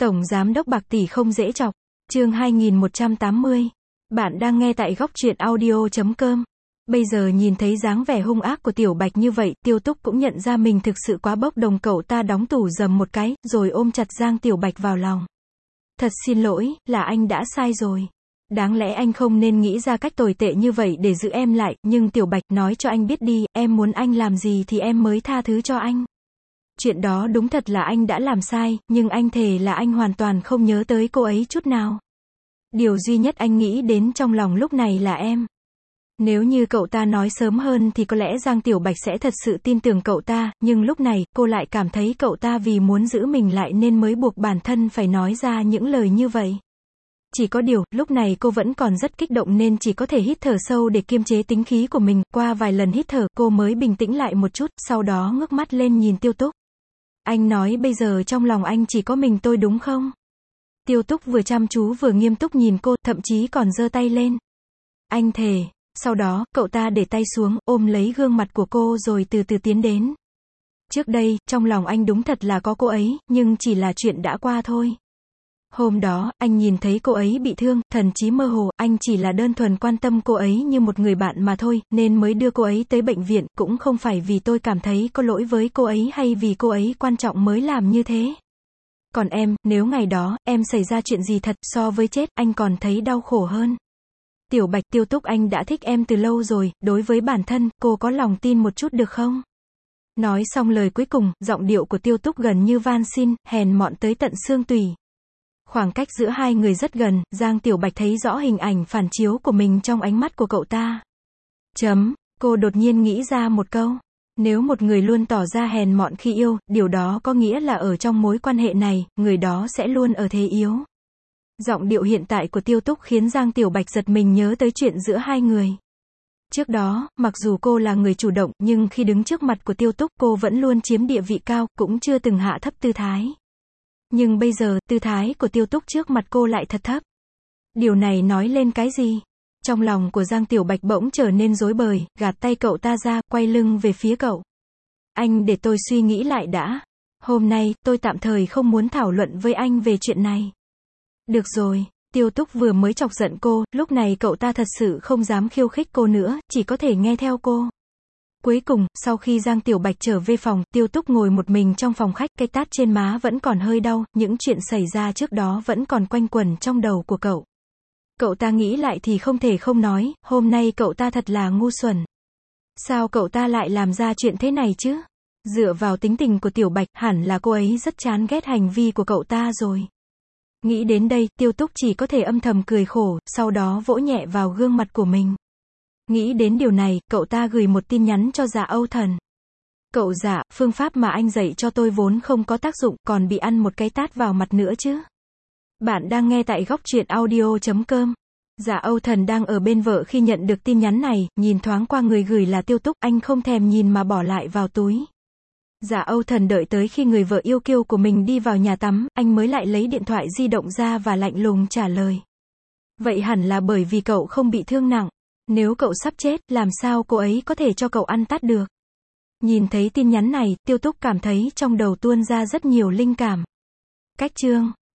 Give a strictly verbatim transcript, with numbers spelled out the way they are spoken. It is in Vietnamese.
Tổng giám đốc bạc tỷ không dễ chọc. Chương hai nghìn một trăm tám mươi. Bạn đang nghe tại góc truyện audio chấm com. Bây giờ nhìn thấy dáng vẻ hung ác của Tiểu Bạch như vậy, Tiêu Túc cũng nhận ra mình thực sự quá bốc đồng, cậu ta đóng tủ dầm một cái, rồi ôm chặt Giang Tiểu Bạch vào lòng. Thật xin lỗi, là anh đã sai rồi. Đáng lẽ anh không nên nghĩ ra cách tồi tệ như vậy để giữ em lại, nhưng Tiểu Bạch, nói cho anh biết đi, em muốn anh làm gì thì em mới tha thứ cho anh. Chuyện đó đúng thật là anh đã làm sai, nhưng anh thề là anh hoàn toàn không nhớ tới cô ấy chút nào. Điều duy nhất anh nghĩ đến trong lòng lúc này là em. Nếu như cậu ta nói sớm hơn thì có lẽ Giang Tiểu Bạch sẽ thật sự tin tưởng cậu ta, nhưng lúc này, cô lại cảm thấy cậu ta vì muốn giữ mình lại nên mới buộc bản thân phải nói ra những lời như vậy. Chỉ có điều, lúc này cô vẫn còn rất kích động nên chỉ có thể hít thở sâu để kiềm chế tính khí của mình. Qua vài lần hít thở, cô mới bình tĩnh lại một chút, sau đó ngước mắt lên nhìn Tiêu Túc. Anh nói bây giờ trong lòng anh chỉ có mình tôi đúng không? Tiêu Túc vừa chăm chú vừa nghiêm túc nhìn cô, thậm chí còn giơ tay lên. Anh thề. Sau đó, cậu ta để tay xuống, ôm lấy gương mặt của cô rồi từ từ tiến đến. Trước đây, trong lòng anh đúng thật là có cô ấy, nhưng chỉ là chuyện đã qua thôi. Hôm đó, anh nhìn thấy cô ấy bị thương, thần trí mơ hồ, anh chỉ là đơn thuần quan tâm cô ấy như một người bạn mà thôi, nên mới đưa cô ấy tới bệnh viện, cũng không phải vì tôi cảm thấy có lỗi với cô ấy hay vì cô ấy quan trọng mới làm như thế. Còn em, nếu ngày đó, em xảy ra chuyện gì thật, so với chết, anh còn thấy đau khổ hơn. Tiểu Bạch, Tiêu Túc, anh đã thích em từ lâu rồi, đối với bản thân, cô có lòng tin một chút được không? Nói xong lời cuối cùng, giọng điệu của Tiêu Túc gần như van xin, hèn mọn tới tận xương tủy. Khoảng cách giữa hai người rất gần, Giang Tiểu Bạch thấy rõ hình ảnh phản chiếu của mình trong ánh mắt của cậu ta. Chấm, cô đột nhiên nghĩ ra một câu. Nếu một người luôn tỏ ra hèn mọn khi yêu, điều đó có nghĩa là ở trong mối quan hệ này, người đó sẽ luôn ở thế yếu. Giọng điệu hiện tại của Tiêu Túc khiến Giang Tiểu Bạch giật mình nhớ tới chuyện giữa hai người. Trước đó, mặc dù cô là người chủ động, nhưng khi đứng trước mặt của Tiêu Túc, cô vẫn luôn chiếm địa vị cao, cũng chưa từng hạ thấp tư thái. Nhưng bây giờ, tư thái của Tiêu Túc trước mặt cô lại thật thấp. Điều này nói lên cái gì? Trong lòng của Giang Tiểu Bạch bỗng trở nên rối bời, gạt tay cậu ta ra, quay lưng về phía cậu. Anh để tôi suy nghĩ lại đã. Hôm nay, tôi tạm thời không muốn thảo luận với anh về chuyện này. Được rồi, Tiêu Túc vừa mới chọc giận cô, lúc này cậu ta thật sự không dám khiêu khích cô nữa, chỉ có thể nghe theo cô. Cuối cùng, sau khi Giang Tiểu Bạch trở về phòng, Tiêu Túc ngồi một mình trong phòng khách, cái tát trên má vẫn còn hơi đau, những chuyện xảy ra trước đó vẫn còn quanh quẩn trong đầu của cậu. Cậu ta nghĩ lại thì không thể không nói, hôm nay cậu ta thật là ngu xuẩn. Sao cậu ta lại làm ra chuyện thế này chứ? Dựa vào tính tình của Tiểu Bạch, hẳn là cô ấy rất chán ghét hành vi của cậu ta rồi. Nghĩ đến đây, Tiêu Túc chỉ có thể âm thầm cười khổ, sau đó vỗ nhẹ vào gương mặt của mình. Nghĩ đến điều này, cậu ta gửi một tin nhắn cho Dạ Âu Thần. Cậu Dạ, phương pháp mà anh dạy cho tôi vốn không có tác dụng, còn bị ăn một cái tát vào mặt nữa chứ. Bạn đang nghe tại góc truyện audio chấm com. Dạ Âu Thần đang ở bên vợ khi nhận được tin nhắn này, nhìn thoáng qua người gửi là Tiêu Túc, anh không thèm nhìn mà bỏ lại vào túi. Dạ Âu Thần đợi tới khi người vợ yêu kiêu của mình đi vào nhà tắm, anh mới lại lấy điện thoại di động ra và lạnh lùng trả lời. Vậy hẳn là bởi vì cậu không bị thương nặng. Nếu cậu sắp chết, làm sao cô ấy có thể cho cậu ăn tát được? Nhìn thấy tin nhắn này, Tiêu Túc cảm thấy trong đầu tuôn ra rất nhiều linh cảm. Cách chương